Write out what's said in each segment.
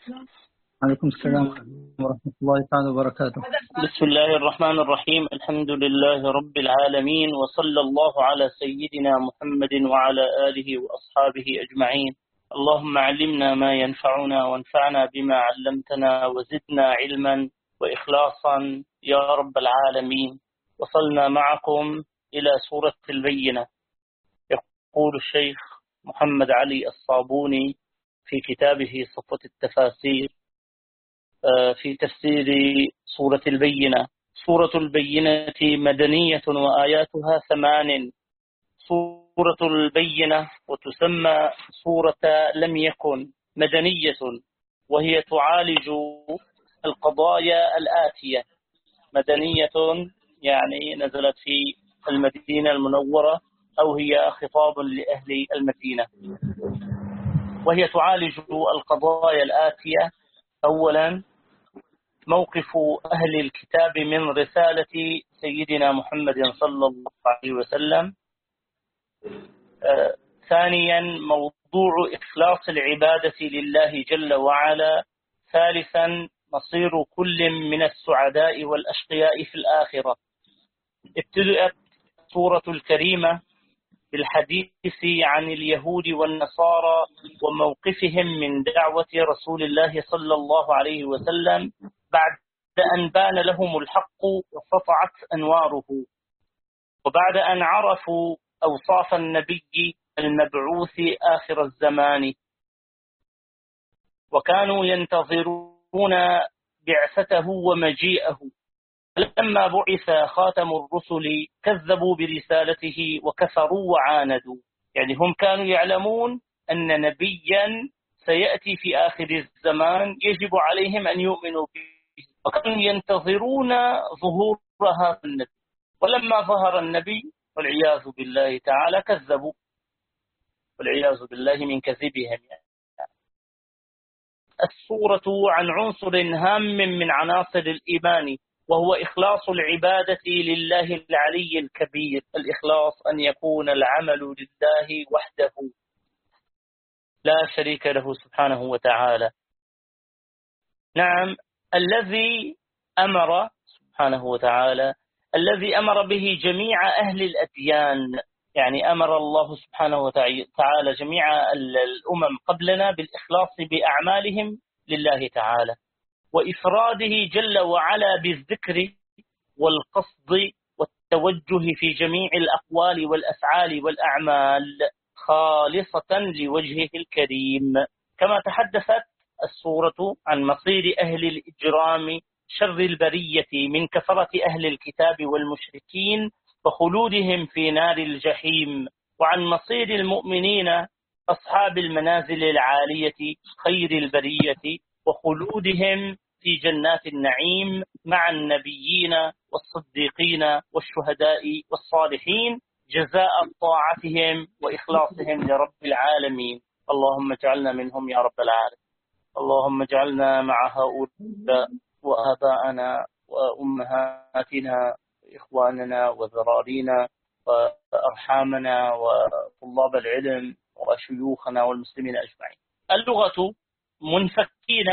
عليكم السلام ورحمة الله تعالى وبركاته. بسم الله الرحمن الرحيم. الحمد لله رب العالمين، وصلى الله على سيدنا محمد وعلى آله وأصحابه أجمعين. اللهم علمنا ما ينفعنا وانفعنا بما علمتنا وزدنا علما وإخلاصا يا رب العالمين. وصلنا معكم إلى سورة البينة. يقول الشيخ محمد علي الصابوني في كتابه صفوة التفاسير في تفسير سورة البينة: سورة البينة مدنية وآياتها 8. سورة البينة وتسمى سورة لم يكن مدنية، وهي تعالج القضايا الآتية. مدنية يعني نزلت في المدينة المنورة، أو هي خطاب لأهل المدينة، وهي تعالج القضايا الآتية. أولا، موقف أهل الكتاب من رسالة سيدنا محمد صلى الله عليه وسلم. ثانيا، موضوع إخلاص العبادة لله جل وعلا. ثالثا، مصير كل من السعداء والأشقياء في الآخرة. ابتدأت سورة الكريمة بالحديث عن اليهود والنصارى وموقفهم من دعوة رسول الله صلى الله عليه وسلم بعد أن بان لهم الحق وسطعت أنواره، وبعد أن عرفوا أوصاف النبي المبعوث آخر الزمان، وكانوا ينتظرون بعثته ومجيئه. لما بعث خاتم الرسل كذبوا برسالته وكفروا وعاندوا. يعني هم كانوا يعلمون أن نبيا سيأتي في آخر الزمان يجب عليهم أن يؤمنوا به، وكانوا ينتظرون ظهور هذا النبي، ولما ظهر النبي والعياذ بالله تعالى كذبوا، والعياذ بالله من كذبهم. السورة عن عنصر هام من عناصر الإيمان، وهو إخلاص العبادة لله العلي الكبير. الإخلاص أن يكون العمل لله وحده لا شريك له سبحانه وتعالى. نعم، الذي أمر سبحانه وتعالى، الذي أمر به جميع أهل الأديان. يعني أمر الله سبحانه وتعالى جميع الأمم قبلنا بالإخلاص بأعمالهم لله تعالى، وإفراده جل وعلا بالذكر والقصد والتوجه في جميع الأقوال والأفعال والأعمال خالصة لوجهه الكريم. كما تحدثت السورة عن مصير أهل الإجرام شر البرية من كفرة أهل الكتاب والمشركين وخلودهم في نار الجحيم، وعن مصير المؤمنين أصحاب المنازل العالية خير البرية وخلودهم في جنات النعيم مع النبيين والصديقين والشهداء والصالحين جزاء طاعتهم وإخلاصهم لرب العالمين. اللهم اجعلنا منهم يا رب العالمين. اللهم اجعلنا مع هؤلاء وآباءنا وأمهاتنا وإخواننا وذرارينا وأرحامنا وطلاب العلم وشيوخنا والمسلمين أجمعين. اللغة: منفكين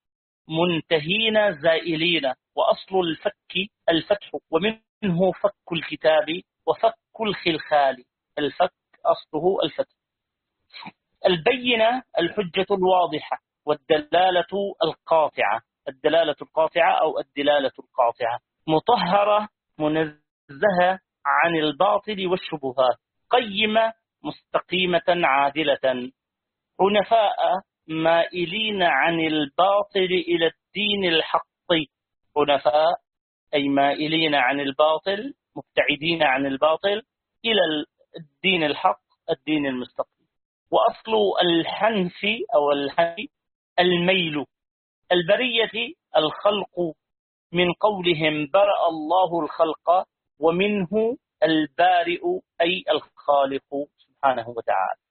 منتهين زائلين، وأصل الفك الفتح، ومنه فك الكتاب وفك الخلخال. الفك أصله الفتح. البينة الحجة الواضحة والدلالة القاطعة. الدلالة القاطعة أو الدلالة القاطعة. مطهرة منزهة عن الباطل والشبهات. قيمة مستقيمة عادلة. حنفاء مائلين عن الباطل إلى الدين الحق. حنفاء أي مائلين عن الباطل، مبتعدين عن الباطل إلى الدين الحق، الدين المستقيم. وأصل الحنف أو الحنف الميل. البرية الخلق، من قولهم برأ الله الخلق، ومنه البارئ أي الخالق سبحانه وتعالى.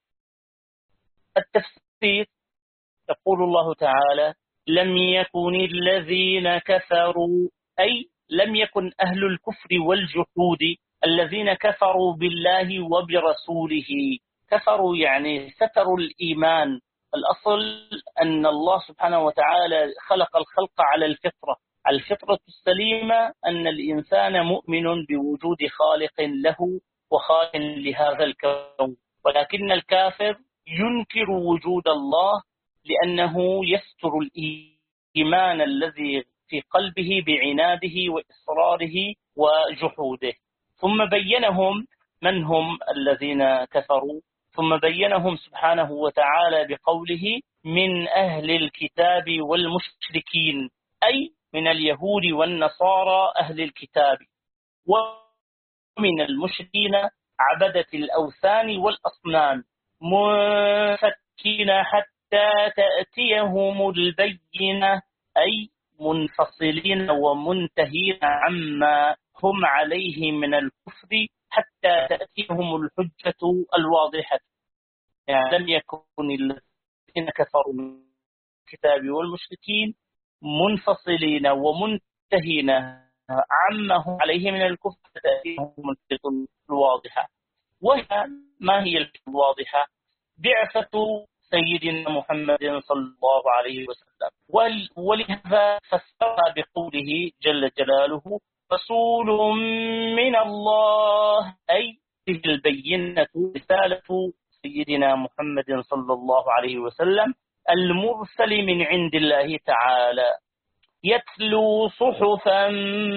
التفسير: يقول الله تعالى: لم يكن الذين كفروا، أي لم يكن أهل الكفر والجحود الذين كفروا بالله وبرسوله. كفروا يعني ستروا الإيمان الأصل أن الله سبحانه وتعالى خلق الخلق على الفطرة السليمة، أن الإنسان مؤمن بوجود خالق له وخالق لهذا الكون، ولكن الكافر ينكر وجود الله لأنه يستر الإيمان الذي في قلبه بعناده وإصراره وجحوده. ثم بينهم من هم الذين كفروا، ثم بينهم سبحانه وتعالى بقوله من أهل الكتاب والمشركين، أي من اليهود والنصارى أهل الكتاب، ومن المشركين عبدة الأوثان والأصنام، منفكين حتى تأتيهم البينة، أي منفصلين ومنتهين عما هم عليه من الكفر حتى تأتيهم الحجة الواضحة. يعني لم يكن الذين كفروا من الكتاب والمشركين منفصلين ومنتهين عما هم عليه من الكفر حتى تأتيهم الحجة الواضحة. وهي ما هي الحجة الواضحة؟ بعثة سيدنا محمد صلى الله عليه وسلم، ولهذا فسرها بقوله جل جلاله رسول من الله، أي به البينة رسالة سيدنا محمد صلى الله عليه وسلم المرسل من عند الله تعالى، يتلو صحفا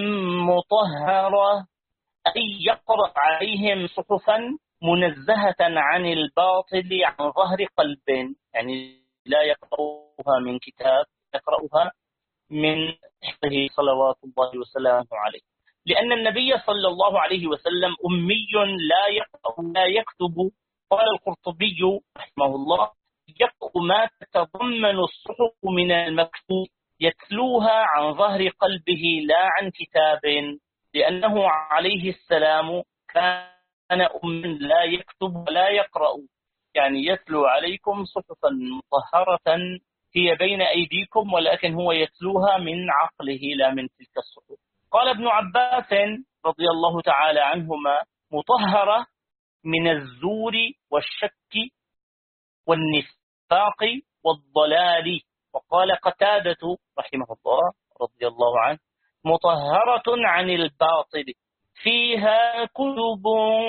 مطهرة، أي يقرأ عليهم صحفا منزهة عن الباطل عن ظهر قلب، يعني لا يقرأها من كتاب، يقرأها من حفظه صلوات الله وسلامه عليه، لأن النبي صلى الله عليه وسلم أمي لا يقرأ ولا يكتب. قال القرطبي رحمه الله يقرأ ما تتضمن الصحف من المكتوب، يتلوها عن ظهر قلبه لا عن كتاب، لأنه عليه السلام كان أمي لا يكتب ولا يقرأ، يعني يتلو عليكم صحفا مطهرة هي بين أيديكم، ولكن هو يتلوها من عقله لا من تلك الصحف. قال ابن عباس رضي الله تعالى عنهما مطهرة من الزور والشك والنفاق والضلال. وقال قتادة رحمه الله رضي الله عنه مطهرة عن الباطل فيها كتب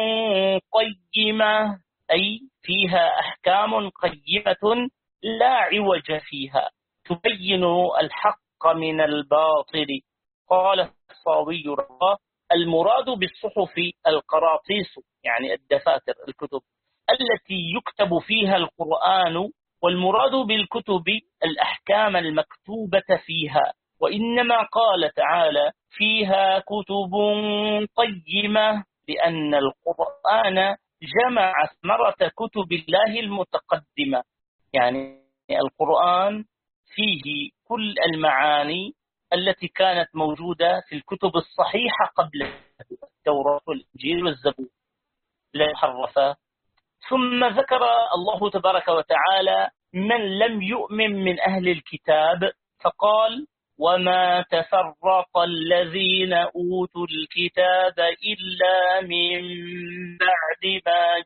قيمة، أي فيها أحكام قيمة لا عوج فيها تبين الحق من الباطل. قال الصاوي المراد بالصحف القراطيس، يعني الدفاتر الكتب التي يكتب فيها القرآن، والمراد بالكتب الأحكام المكتوبة فيها. وإنما قال تعالى فيها كتب قيمة لأن القرآن جمع ثمرة كتب الله المتقدمة، يعني القرآن فيه كل المعاني التي كانت موجودة في الكتب الصحيحة قبل التوراة والإنجيل والزبور لا محرفة. ثم ذكر الله تبارك وتعالى من لم يؤمن من أهل الكتاب فقال وما تفرق الذين أوتوا الكتاب إلا من بعد ما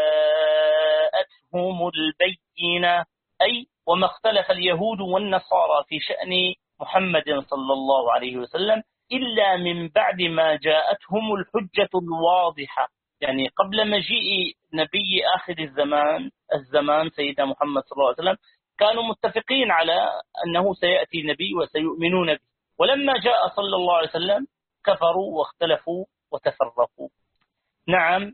جاءتهم البينة، أي وما اختلف اليهود والنصارى في شأن محمد صلى الله عليه وسلم إلا من بعد ما جاءتهم الحجة الواضحة، يعني قبل مجيء نبي آخر الزمان سيدنا محمد صلى الله عليه وسلم كانوا متفقين على أنه سيأتي نبي وسيؤمنون به، ولما جاء صلى الله عليه وسلم كفروا واختلفوا وتفرقوا. نعم،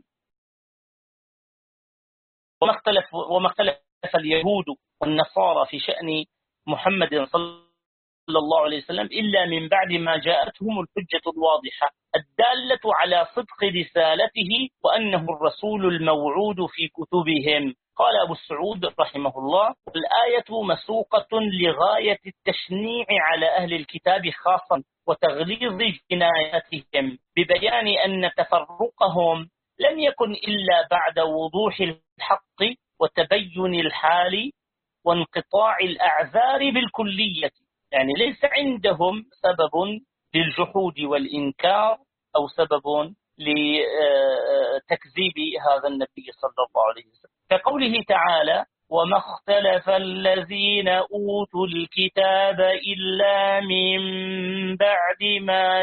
وما اختلف اليهود والنصارى في شأن محمد صلى الله عليه وسلم إلا من بعد ما جاءتهم الحجة الواضحة الدالة على صدق رسالته وأنه الرسول الموعود في كتبهم. قال أبو السعود رحمه الله الآية مسوقة لغاية التشنيع على أهل الكتاب خاصا وتغليظ جناياتهم ببيان أن تفرقهم لم يكن إلا بعد وضوح الحق وتبين الحال وانقطاع الأعذار بالكلية، يعني ليس عندهم سبب للجحود والإنكار أو سبب لتكذيب هذا النبي صلى الله عليه وسلم، كقوله تعالى وما اختلف الذين أوتوا الكتاب إلا من بعد ما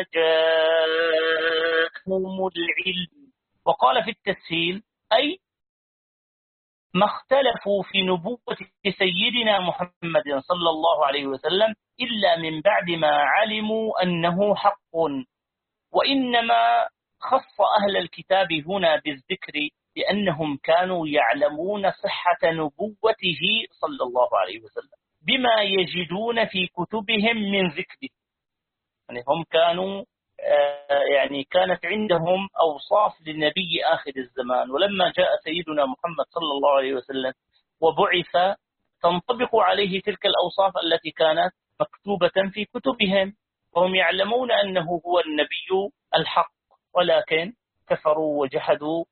جاءهم العلم. وقال في التسهيل أي ما اختلفوا في نبوة سيدنا محمد صلى الله عليه وسلم إلا من بعد ما علموا أنه حق. وإنما خص أهل الكتاب هنا بالذكر لأنهم كانوا يعلمون صحة نبوته صلى الله عليه وسلم بما يجدون في كتبهم من ذكره. يعني هم كانوا يعني كانت عندهم أوصاف للنبي آخر الزمان، ولما جاء سيدنا محمد صلى الله عليه وسلم وبعث تنطبق عليه تلك الأوصاف التي كانت مكتوبة في كتبهم، وهم يعلمون أنه هو النبي الحق، ولكن كفروا وجحدوا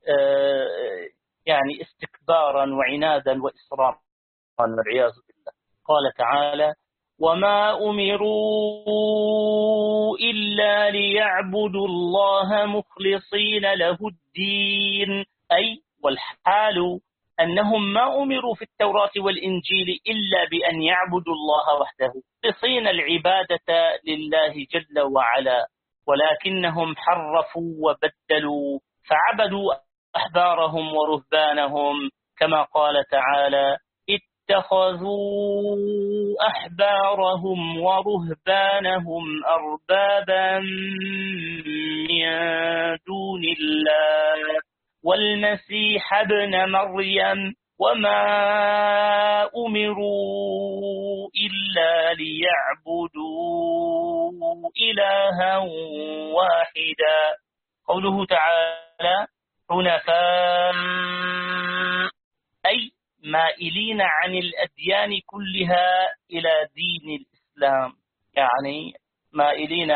يعني استكبارا وعنادا وإصرارا والعياذ بالله. قال تعالى: وما أمروا إلا ليعبدوا الله مخلصين له الدين. أي والحال أنهم ما أمروا في التوراة والإنجيل إلا بأن يعبدوا الله وحده مخلصين العبادة لله جل وعلا، ولكنهم حرفوا وبدلوا فعبدوا أحبارهم ورهبانهم، كما قال تعالى: اتخذوا أحبارهم ورهبانهم أربابا من دون الله والمسيح ابن مريم وما أمروا إلا ليعبدوا إلها واحدا. قوله تعالى: حنفاء أي مائلين عن الأديان كلها إلى دين الإسلام، يعني مائلين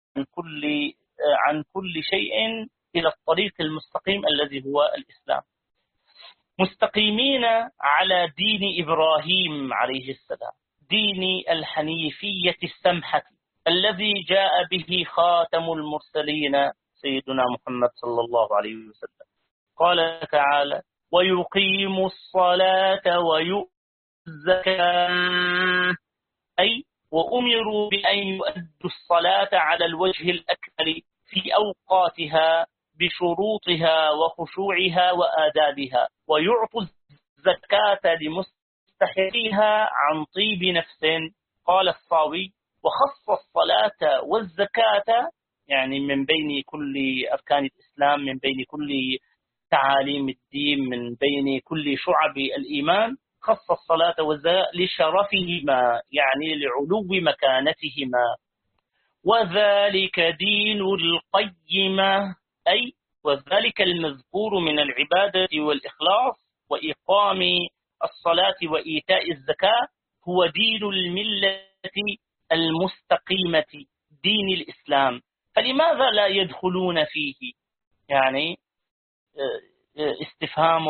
عن كل شيء إلى الطريق المستقيم الذي هو الإسلام، مستقيمين على دين إبراهيم عليه السلام، دين الحنيفية السمحة الذي جاء به خاتم المرسلين سيدنا محمد صلى الله عليه وسلم. قال تعالى: ويقيموا الصلاة ويؤتوا الزكاة، أي وأمروا بأن يؤدوا الصلاة على الوجه الأكمل في أوقاتها بشروطها وخشوعها وآدابها، ويعطوا الزكاة لمستحقيها عن طيب نفس. قال الصاوي: وخص الصلاة والزكاة يعني من بين كل أركان الإسلام، من بين كل تعاليم الدين، من بين كل شعب الإيمان، خص الصلاة والزكاة لشرفهما يعني لعلو مكانتهما. وذلك دين القيمة، أي وذلك المذكور من العبادة والإخلاص وإقام الصلاة وإيتاء الزكاة هو دين الملة المستقيمة، دين الإسلام. فلماذا لا يدخلون فيه؟ يعني استفهام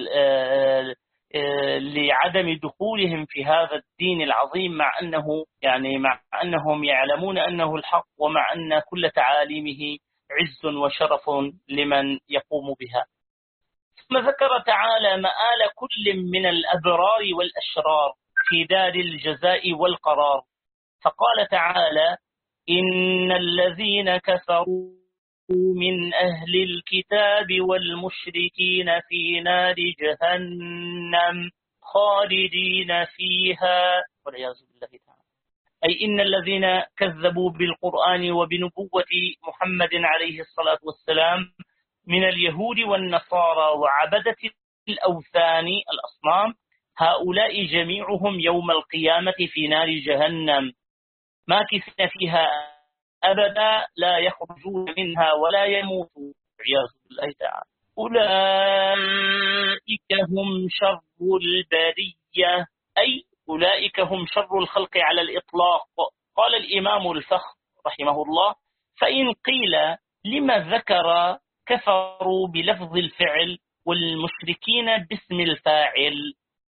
لعدم دخولهم في هذا الدين العظيم، مع أنهم يعلمون أنه الحق، ومع أن كل تعاليمه عز وشرف لمن يقوم بها. ثم ذكر تعالى مآل كل من الأبرار والأشرار في دار الجزاء والقرار، فقال تعالى: إن الذين كفروا من أهل الكتاب والمشركين في نار جهنم خالدين فيها والعياذ بالله تعالى. أي إن الذين كذبوا بالقرآن وبنبوة محمد عليه الصلاة والسلام من اليهود والنصارى وعبدة الأوثان الأصنام، هؤلاء جميعهم يوم القيامة في نار جهنم ماكثين فيها أبدا لا يخرجون منها ولا يموتون والعياذ بالله تعالى. أولئك هم شر البرية، أي أولئك هم شر الخلق على الإطلاق. قال الإمام الفخر رحمه الله: فإن قيل لما ذكر كفروا بلفظ الفعل والمشركين باسم الفاعل،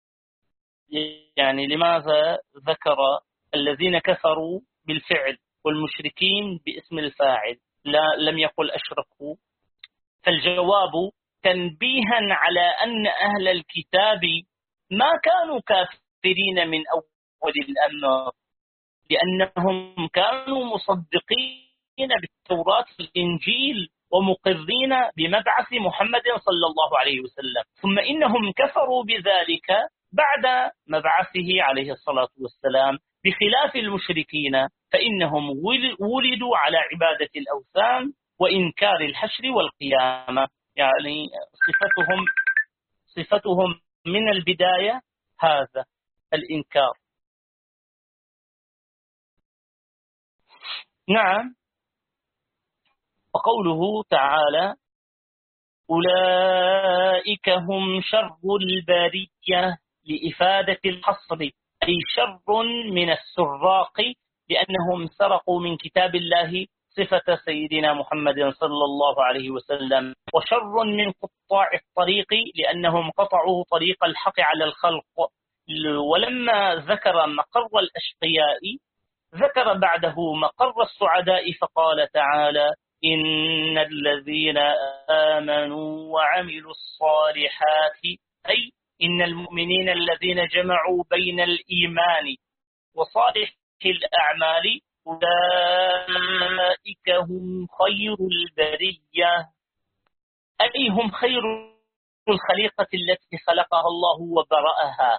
يعني لماذا ذكر الذين كفروا بالفعل والمشركين باسم الفاعل، لم يقل أشركوا؟ فالجواب: تنبيها على أن أهل الكتاب ما كانوا كافرين من أول الأمر، لأنهم كانوا مصدقين بالتوراة والإنجيل ومقرين بمبعث محمد صلى الله عليه وسلم، ثم إنهم كفروا بذلك بعد مبعثه عليه الصلاة والسلام، بخلاف المشركين فإنهم ولدوا على عبادة الأوثان وإنكار الحشر والقيامة. يعني صفتهم من البداية هذا الإنكار. نعم. وقوله تعالى أولئك هم شر البرية لإفادة الحصر، أي شر من السراق، لأنهم سرقوا من كتاب الله صفة سيدنا محمد صلى الله عليه وسلم، وشر من قطاع الطريق لأنهم قطعوا طريق الحق على الخلق. ولما ذكر مقر الأشقياء ذكر بعده مقر السعداء فقال تعالى إن الذين آمنوا وعملوا الصالحات، أي إن المؤمنين الذين جمعوا بين الإيمان وصالح الأعمال أولئك هم خير البرية، أي هم خير الخليقة التي خلقها الله وبرأها.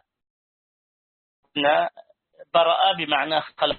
برأ بمعنى خلق.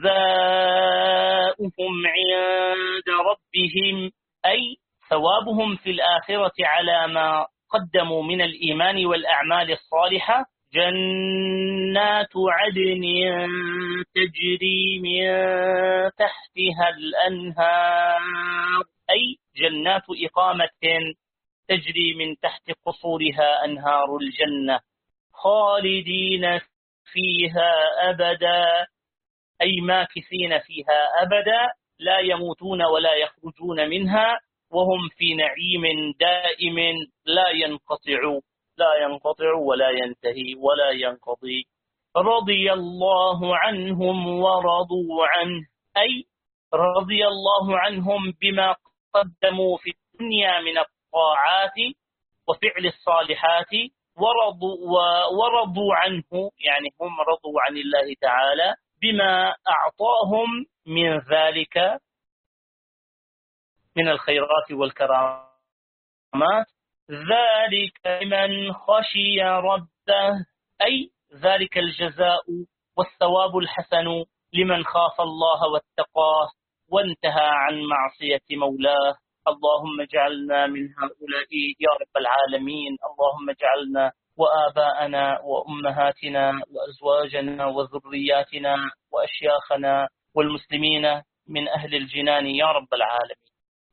جزاؤهم عند ربهم، أي ثوابهم في الآخرة على ما قدموا من الإيمان والأعمال الصالحة، جنات عدن تجري من تحتها الأنهار، أي جنات إقامة تجري من تحت قصورها أنهار الجنة، خالدين فيها أبدا، أي ماكثين فيها أبدا، لا يموتون ولا يخرجون منها، وهم في نعيم دائم لا ينقطع ولا ينتهي ولا ينقضي. رضي الله عنهم ورضوا عنه، أي رضي الله عنهم بما قدموا في الدنيا من الطاعات وفعل الصالحات، ورضوا عنه، يعني هم رضوا عن الله تعالى بما أعطاهم من ذلك من الخيرات والكرامات. ذلك من خشي ربه، أي ذلك الجزاء والثواب الحسن لمن خاف الله واتقاه وانتهى عن معصية مولاه. اللهم اجعلنا من هؤلاء يا رب العالمين. اللهم اجعلنا وآباءنا وأمهاتنا وأزواجنا وذرياتنا وأشياخنا والمسلمين من أهل الجنان يا رب العالمين.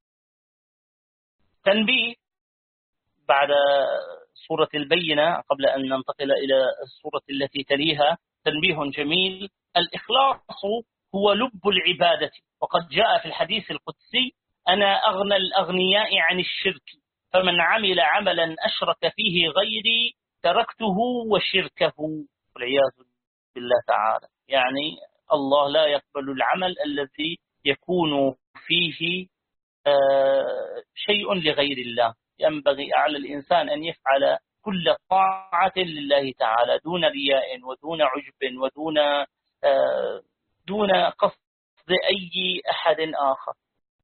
تنبيه بعد سورة البينة قبل أن ننتقل إلى السورة التي تليها، تنبيه جميل. الإخلاص هو لب العبادة، وقد جاء في الحديث القدسي أنا أغنى الأغنياء عن الشرك، فمن عمل عملا أشرك فيه غيري تركته وشركه، والعياذ بالله تعالى. يعني الله لا يقبل العمل الذي يكون فيه شيء لغير الله. ينبغي على الإنسان أن يفعل كل طاعة لله تعالى دون رياء ودون عجب دون قصد أي أحد آخر.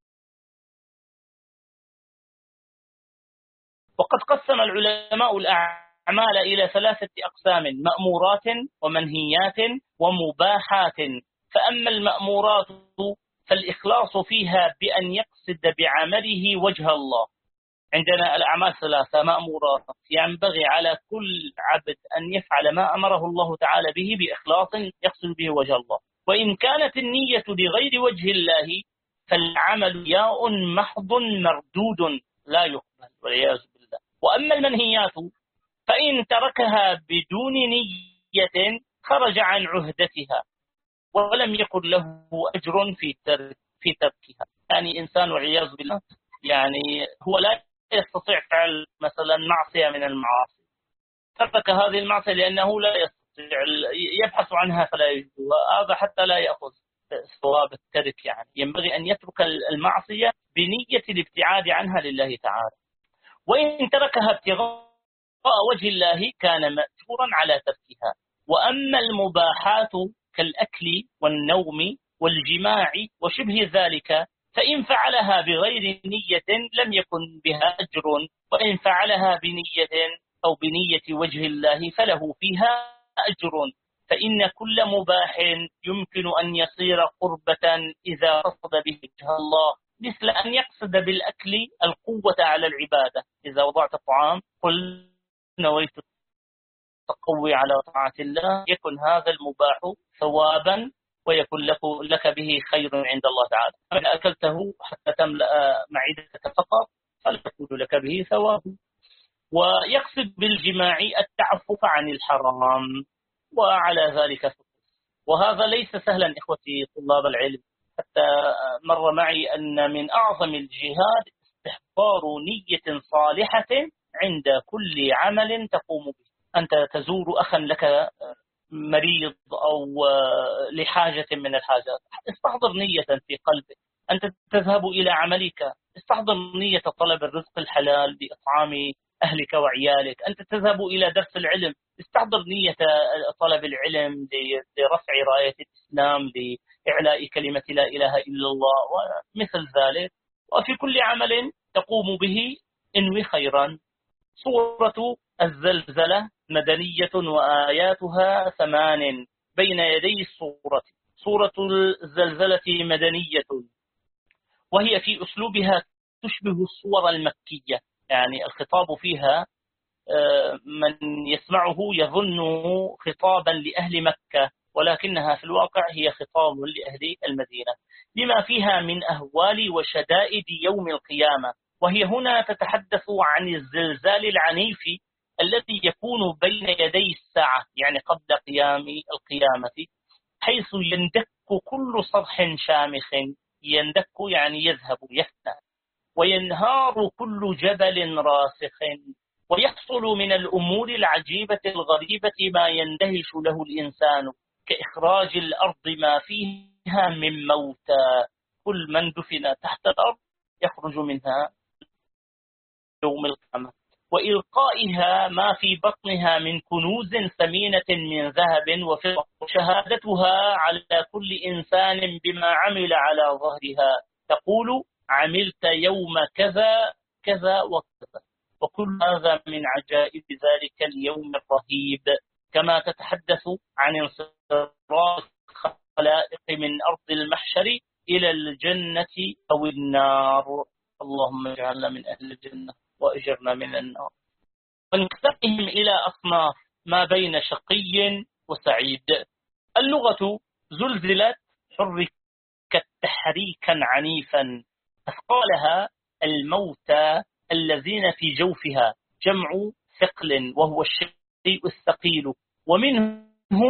وقد قسم العلماء الأعمال إلى 3 أقسام: مأمورات ومنهيات ومباحات. فأما المأمورات فالإخلاص فيها بأن يقصد بعمله وجه الله. عندنا الأعمال 3 مأمورات، ينبغي على كل عبد أن يفعل ما أمره الله تعالى به بإخلاص يقصد به وجه الله، وإن كانت النية لغير وجه الله فالعمل ياء محض مردود لا يقبل والعياذ بالله. وأما المنهيات فإن تركها بدون نية خرج عن عهدتها ولم يكن له أجر في تركها. يعني إنسان والعياذ بالله يعني هو لا يستطيع فعل مثلا معصية من المعاصي، ترك هذه المعصية لأنه لا يستطيع، يبحث عنها فلا يجدها، هذا حتى لا يأخذ ثواب الترك. يعني ينبغي أن يترك المعصية بنية الابتعاد عنها لله تعالى. وإن تركها ابتغاء وجه الله كان مأجورا على تركها. وأما المباحات كالأكل والنوم والجماع وشبه ذلك فإن فعلها بغير نية لم يكن بها أجر، وإن فعلها بنية أو بنية وجه الله فله فيها أجر. فإن كل مباح يمكن أن يصير قربة إذا قصد به وجه الله، مثل أن يقصد بالأكل القوة على العبادة. إذا وضعت الطعام قل نويت التقوي على طاعة الله، يكن هذا المباح ثوابا ويكون لك به خير عند الله تعالى. إذا أكلته حتى تملأ معدتك فقط فلا يكون لك به ثواب. ويقصد بالجماع التعفف عن الحرام، وعلى ذلك فقط. وهذا ليس سهلا إخوتي طلاب العلم، حتى مر معي أن من أعظم الجهاد استحضار نية صالحة عند كل عمل تقوم به. أنت تزور أخا لك مريض أو لحاجة من الحاجات، استحضر نية في قلبك. أنت تذهب إلى عملك، استحضر نية طلب الرزق الحلال بإطعام أهلك وعيالك. أنت تذهب إلى درس العلم، استحضر نية طلب العلم لرفع راية الإسلام، لإعلاء كلمة لا إله إلا الله ومثل ذلك. وفي كل عمل تقوم به انوي خيرا. سورة الزلزلة مدنية وآياتها 8 بين يدي السورة. سورة الزلزلة مدنية، وهي في أسلوبها تشبه السور المكية، يعني الخطاب فيها من يسمعه يظنه خطابا لأهل مكة، ولكنها في الواقع هي خطاب لأهل المدينة، لما فيها من أهوال وشدائد يوم القيامة. وهي هنا تتحدث عن الزلزال العنيف الذي يكون بين يدي الساعة، يعني قبل قيام القيامة، حيث يندك كل صرح شامخ. يندك يعني يذهب يفنى، وينهار كل جبل راسخ، ويحصل من الأمور العجيبة الغريبة ما يندهش له الإنسان، كإخراج الأرض ما فيها من موتى. كل من دفن تحت الأرض يخرج منها يوم القيامة، وإلقائها ما في بطنها من كنوز ثمينة من ذهب وفضة، وشهادتها على كل إنسان بما عمل على ظهرها، تقول عملت يوم كذا كذا وكذا. وكل هذا من عجائب ذلك اليوم الرهيب، كما تتحدث عن انصراف الخلائق من أرض المحشر إلى الجنة أو النار. اللهم اجعلنا من أهل الجنة وأجرنا من النار. ونقسمهم إلى أصناف ما بين شقي وسعيد. اللغة زلزلت حركت تحريكا عنيفا، أثقالها الموتى الذين في جوفها، جمع ثقل وهو الشيء الثقيل، ومنه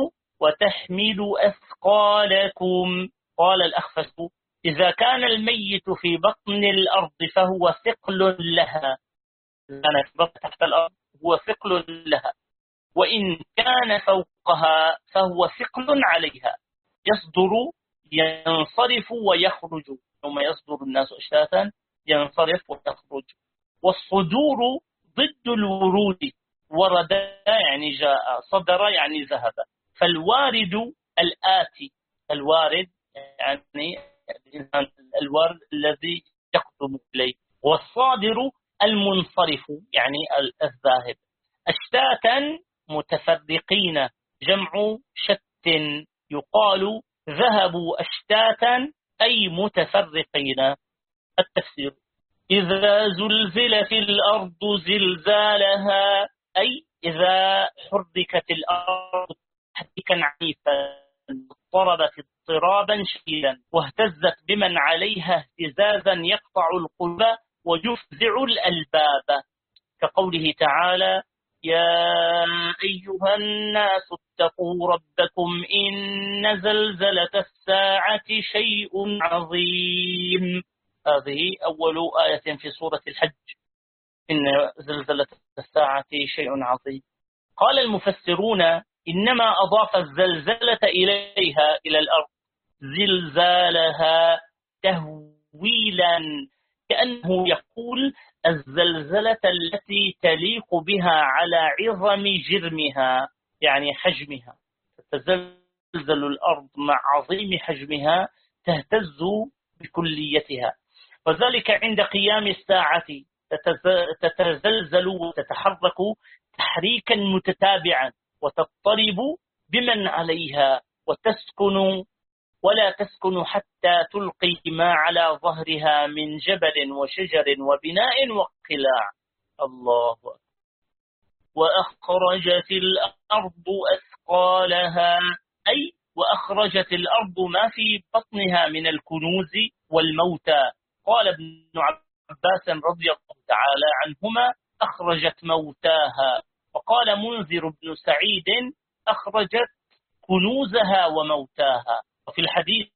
وتحمل أثقالكم. قال الأخفش إذا كان الميت في بطن الأرض فهو ثقل لها، كان في بطن تحت الأرض هو ثقل لها، وإن كان فوقها فهو ثقل عليها. يصدر ينصرف ويخرج، ثم يصدر الناس أشتاتا ينصرف ويخرج. والصدور ضد الورود، ورد يعني جاء، صدر يعني ذهب. فالوارد الآتي، الوارد يعني الوارد الذي يقدم إليه، والصادر المنصرف يعني الذاهب. أشتاتا متفرقين، جمع شت، يقال ذهبوا أشتاتا أي متفرقين. التفسير إذا زلزلت الأرض زلزالها، أي إذا حركت الأرض تحريكا عنيفا، اضطربت اضطرابا شديدا، واهتزت بمن عليها اهتزازا يقطع القلوب ويفزع الألباب، كقوله تعالى يا أيها الناس اتقوا ربكم إن زلزلة الساعة شيء عظيم. هذه أول آية في سورة الحج، إن زلزلة الساعة شيء عظيم. قال المفسرون إنما أضاف الزلزلة إليها إلى الأرض زلزالها تهويلا، كأنه يقول الزلزلة التي تليق بها على عظم جرمها، يعني حجمها، تتزلزل الأرض مع عظيم حجمها، تهتز بكليتها. وذلك عند قيام الساعة تتزلزل وتتحرك تحريكا متتابعا، وتضطرب بمن عليها، وتسكن ولا تسكن حتى تلقي ما على ظهرها من جبل وشجر وبناء وقلاع. الله أكبر. وأخرجت الأرض أثقالها، أي وأخرجت الأرض ما في بطنها من الكنوز والموتى. قال ابن عباس رضي الله تعالى عنهما: أخرجت موتاها. وقال منذر بن سعيد: أخرجت كنوزها وموتاها. وفي الحديث: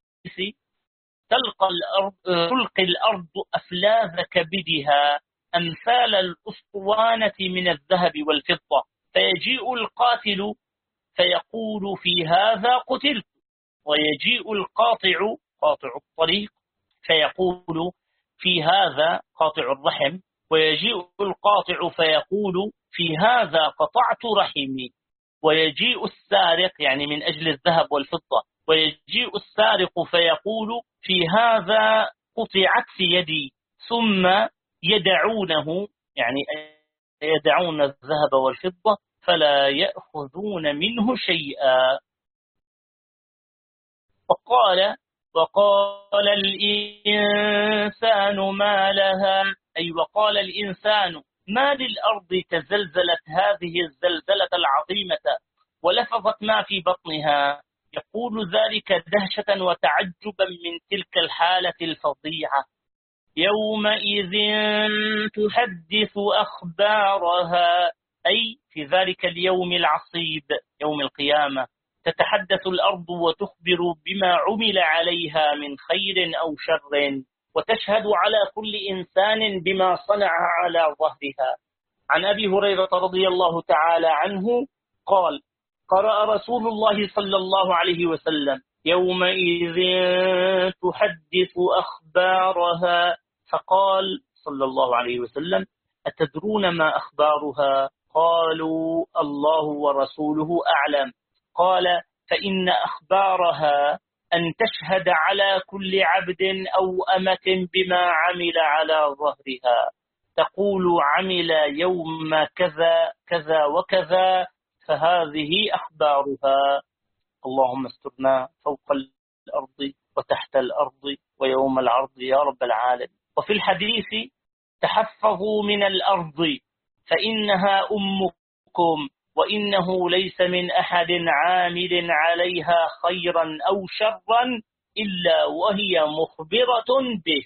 تلقي الأرض أفلاذ كبدها أمثال الأسطوانة من الذهب والفضة، فيجيء القاتل فيقول: في هذا قتلت. ويجيء القاطع، قاطع الطريق، فيقول: في هذا، قاطع الرحم، ويجيء القاطع فيقول: في هذا قطعت رحمي. ويجيء السارق، يعني من أجل الذهب والفضة، ويجيء السارق فيقول: في هذا قطعت يدي. ثم يدعونه، يعني يدعون الذهب والفضة فلا يأخذون منه شيئا. وقال الإنسان ما لها، أي وقال الإنسان: ما للأرض تزلزلت هذه الزلزلة العظيمة ولفظت ما في بطنها. يقول ذلك دهشة وتعجبا من تلك الحالة الفظيعة. يومئذ تحدث أخبارها، أي في ذلك اليوم العصيب يوم القيامة تتحدث الأرض وتخبر بما عمل عليها من خير أو شر، وتشهد على كل إنسان بما صنع على ظهرها. عن أبي هريرة رضي الله تعالى عنه قال: قرأ رسول الله صلى الله عليه وسلم: يومئذ تحدث أخبارها. فقال صلى الله عليه وسلم: أتدرون ما أخبارها؟ قالوا: الله ورسوله أعلم. قال: فإن أخبارها أن تشهد على كل عبد أو أمة بما عمل على ظهرها، تقول: عمل يوم كذا كذا وكذا، فهذه أخبارها. اللهم استرنا فوق الأرض وتحت الأرض ويوم العرض يا رب العالمين. وفي الحديث: تحفظوا من الأرض فإنها أمكم، وإنه ليس من أحد عامل عليها خيرا أو شرا إلا وهي مخبرة به،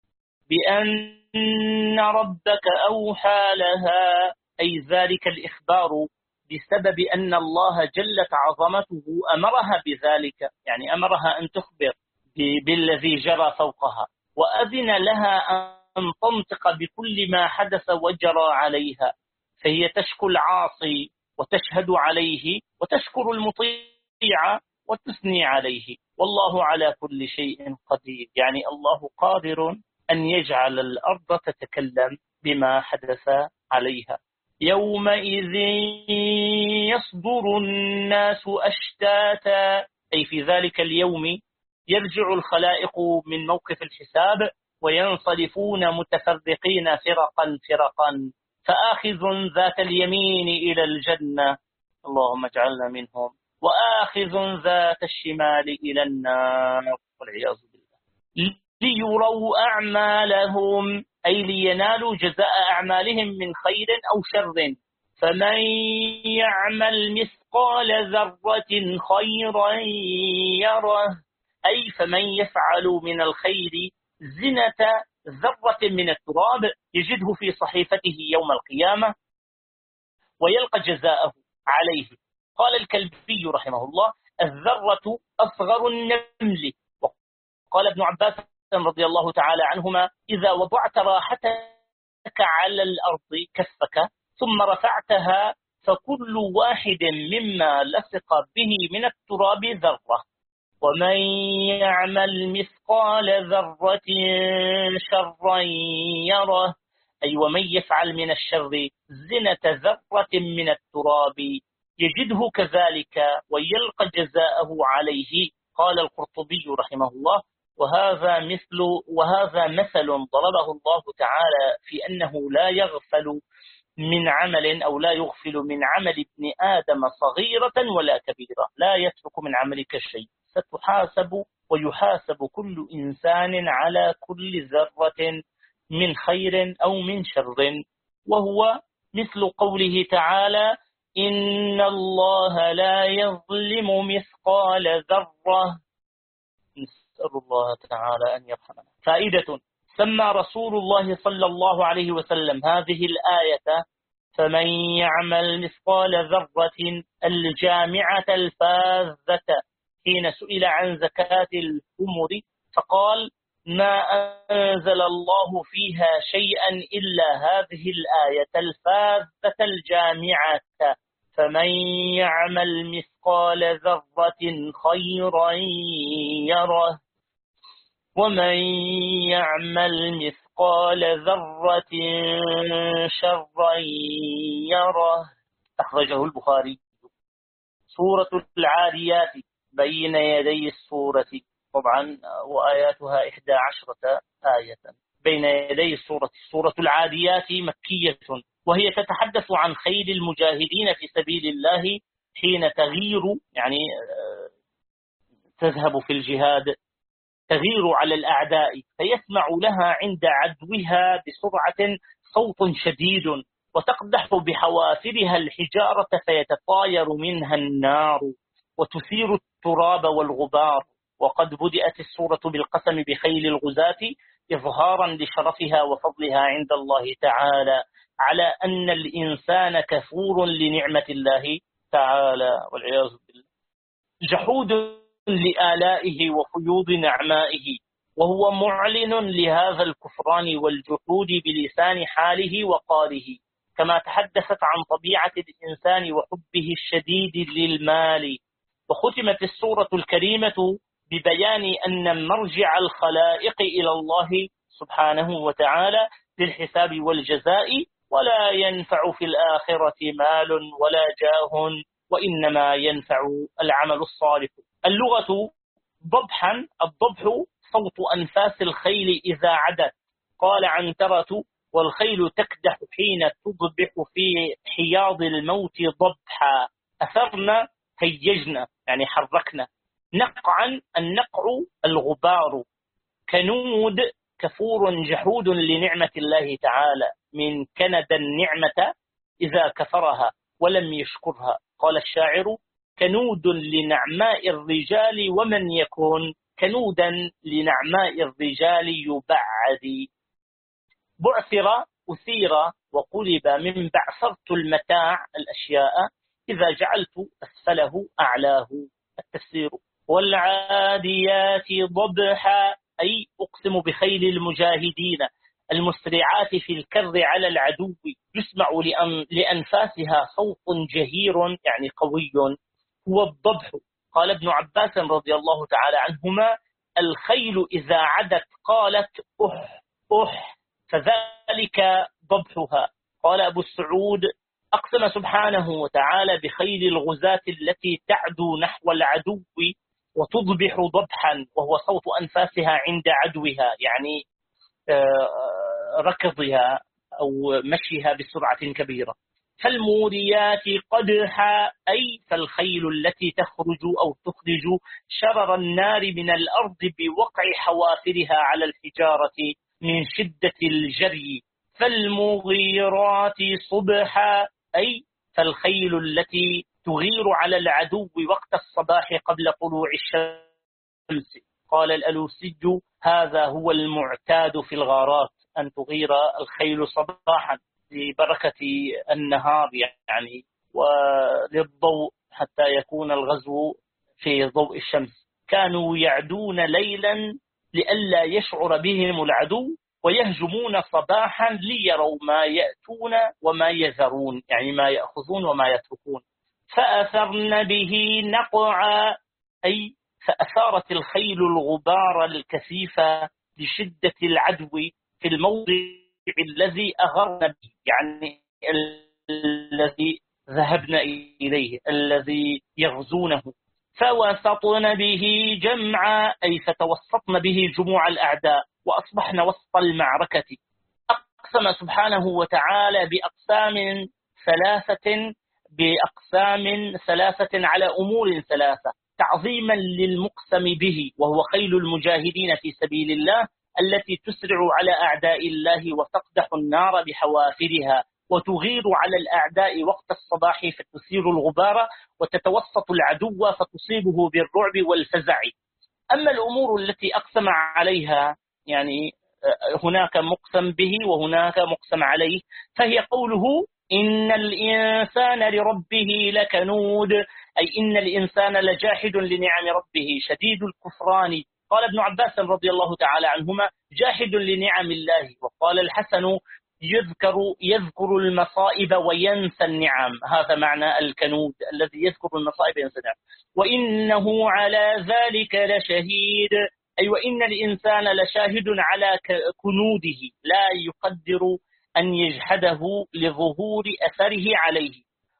بأن ربك أوحى لها، أي ذلك الإخبار بسبب أن الله جلت عظمته أمرها بذلك، يعني أمرها أن تخبر بالذي جرى فوقها، وأذن لها أن تنطق بكل ما حدث وجرى عليها، فهي تشكو العاصي وتشهد عليه، وتشكر المطيع وتثني عليه. والله على كل شيء قدير، يعني الله قادر أن يجعل الأرض تتكلم بما حدث عليها. يومئذ يصدر الناس أشتاتا، أي في ذلك اليوم يرجع الخلائق من موقف الحساب وينصرفون متفرقين فرقا فرقا، فآخذ ذات اليمين إلى الجنة، اللهم اجعلنا منهم، وآخذ ذات الشمال إلى النار، والعياذ بالله. ليروا أعمالهم، أي لينالوا جزاء أعمالهم من خير أو شر. فمن يعمل مثقال ذرة خيرا يره، أي فمن يفعل من الخير زنة ذرة من التراب يجده في صحيفته يوم القيامة ويلقى جزاءه عليه. قال الكلبي رحمه الله: الذرة أصغر النمل. وقال ابن عباس رضي الله تعالى عنهما: إذا وضعت راحتك على الأرض كفك ثم رفعتها فكل واحد مما لصق به من التراب ذرة. ومن يعمل مثقال ذرة شرا يره، أي ومن يفعل من الشر زنة ذرة من التراب يجده كذلك ويلقى جزاءه عليه. قال القرطبي رحمه الله: وهذا مثل ضربه الله تعالى في أنه لا يغفل من عمل أو لا يغفل من عمل ابن آدم صغيرة ولا كبيرة، لا يترك من عملك شيء، ستحاسب ويحاسب كل إنسان على كل ذرة من خير أو من شر. وهو مثل قوله تعالى: إن الله لا يظلم مثقال ذرة. نسأل الله تعالى أن يرحمنا. فائدة: سمى رسول الله صلى الله عليه وسلم هذه الآية فمن يعمل مثقال ذرة الجامعة الفاذة حين سئل عن زكاة الفمر فقال: ما أنزل الله فيها شيئا إلا هذه الآية الفاذة الجامعة فمن يعمل مثقال ذرة خيرا يره ومن يعمل مثقال ذرة شرا يره. أخرجه البخاري. سورة العاديات بين يدي السورة، طبعا وآياتها 11 آية بين يدي السورة. سورة العاديات مكية، وهي تتحدث عن خيل المجاهدين في سبيل الله حين تغير، يعني تذهب في الجهاد، تغير على الأعداء فيسمع لها عند عدوها بسرعة صوت شديد وتقدح بحوافرها الحجارة فيتطاير منها النار وتثير التراب والغبار. وقد بدأت السورة بالقسم بخيل الغزاة إظهارا لشرفها وفضلها عند الله تعالى على أن الإنسان كفور لنعمة الله تعالى والعياذ بالله، جحود لآلائه وفيوض نعمائه، وهو معلن لهذا الكفران والجحود بلسان حاله وقاله، كما تحدثت عن طبيعة الإنسان وحبه الشديد للمال. وختمت السورة الكريمة ببيان أن مرجع الخلائق إلى الله سبحانه وتعالى للحساب والجزاء، ولا ينفع في الآخرة مال ولا جاه، وإنما ينفع العمل الصالح. اللغة ضبحا، الضبح صوت أنفاس الخيل إذا عدت. قال عنترة: والخيل تكدح حين تضبح في حياض الموت ضبحا. أثرنا هيجنا يعني حركنا. نقعا، النقع الغبار. كنود كفور جحود لنعمة الله تعالى، من كند النعمة إذا كفرها ولم يشكرها. قال الشاعر: كنود لنعماء الرجال ومن يكون كنودا لنعماء الرجال يبعد. بعثر أثير وقلب من بعثرت المتاع الأشياء إذا جعلت أسفله أعلاه. التفسير: والعاديات ضبحا، أي أقسم بخيل المجاهدين المسرعات في الكر على العدو، يسمع لأنفاسها صوت جهير يعني قوي، هو الضبح. قال ابن عباس رضي الله تعالى عنهما: الخيل إذا عدت قالت أح أح، فذلك ضبحها. قال أبو السعود: أقسم سبحانه وتعالى بخيل الغزاة التي تعدو نحو العدو وتضبح ضبحا، وهو صوت أنفاسها عند عدوها، يعني ركضها أو مشيها بسرعة كبيرة. فالموريات قدحا، أي فالخيل التي تخرج أو تخرج شرر النار من الأرض بوقع حوافرها على الحجارة من شدة الجري. فالمغيرات صبحا، أي فالخيل التي تغير على العدو وقت الصباح قبل طلوع الشمس. قال الألوسي: هذا هو المعتاد في الغارات، أن تغير الخيل صباحا لبركة النهار يعني وللضوء حتى يكون الغزو في ضوء الشمس. كانوا يعدون ليلا لئلا يشعر بهم العدو ويهجمون صباحا ليروا ما يأتون وما يذرون، يعني ما يأخذون وما يتركون. فأثرن به نقعا، أي فأثارت الخيل الغبار الكثيف لشدة العدو في الموضع الذي أغرنا به، يعني الذي ذهبنا إليه، الذي يغزونه. فوسطن به جمعا، أي فتوسطن به جموع الأعداء وأصبحنا وسط المعركة. أقسم سبحانه وتعالى بأقسام ثلاثة على أمور ثلاثة تعظيما للمقسم به، وهو خيل المجاهدين في سبيل الله التي تسرع على أعداء الله وتقدح النار بحوافرها، وتغير على الأعداء وقت الصباح فتثير الغبار، وتتوسط العدو فتصيبه بالرعب والفزع. أما الأمور التي أقسم عليها، يعني هناك مقسم به وهناك مقسم عليه، فهي قوله إن الإنسان لربه لكنود، أي إن الإنسان لجاحد لنعم ربه شديد الكفران. قال ابن عباس رضي الله تعالى عنهما جاحد لنعم الله. وقال الحسن يذكر المصائب وينسى النعم، هذا معنى الكنود الذي يذكر المصائب وينسى النعم. وإنه على ذلك لشهيد، أي وإن الإنسان لشاهد على كنوده لا يقدر أن يجحده لظهور أثره عليه.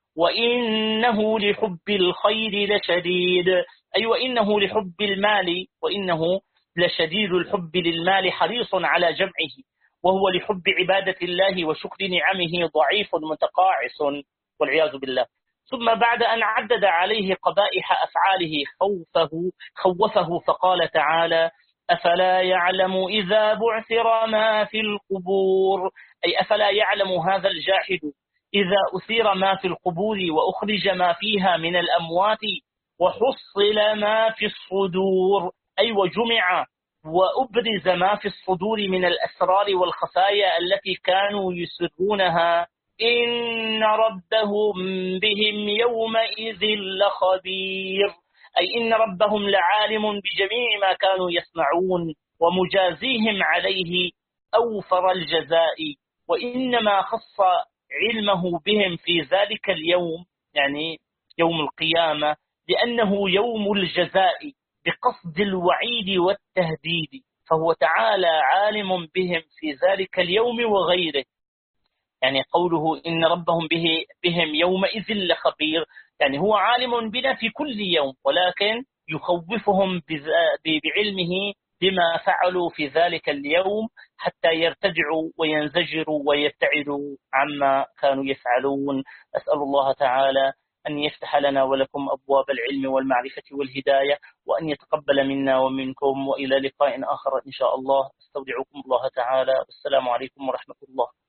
وإنه لحب الخير لشديد، أي وإنه لحب المال، وإنه لشديد الحب للمال حريص على جمعه، وهو لحب عبادة الله وشكر نعمه ضعيف متقاعس والعياذ بالله. ثم بعد أن عدد عليه قبائح أفعاله خوفه فقال تعالى أفلا يعلم إذا بعثر ما في القبور، أي أفلا يعلم هذا الجاحد إذا أثير ما في القبور وأخرج ما فيها من الأموات وحصل ما في الصدور، أي وجمع وأبرز ما في الصدور من الأسرار والخفايا التي كانوا يسرونها، إن ربهم بهم يومئذ لخبير، أي إن ربهم لعالم بجميع ما كانوا يصنعون ومجازيهم عليه أوفر الجزاء. وإنما خص علمه بهم في ذلك اليوم، يعني يوم القيامة، لأنه يوم الجزاء بقصد الوعيد والتهديد، فهو تعالى عالم بهم في ذلك اليوم وغيره. يعني قوله إن ربهم بهم يومئذ لخبير، يعني هو عالم بنا في كل يوم، ولكن يخوفهم بعلمه بما فعلوا في ذلك اليوم حتى يرتدعوا وينزجروا ويبتعدوا عما كانوا يفعلون. أسأل الله تعالى أن يفتح لنا ولكم أبواب العلم والمعرفة والهداية، وأن يتقبل منا ومنكم، وإلى لقاء آخر إن شاء الله. استودعكم الله تعالى، والسلام عليكم ورحمة الله.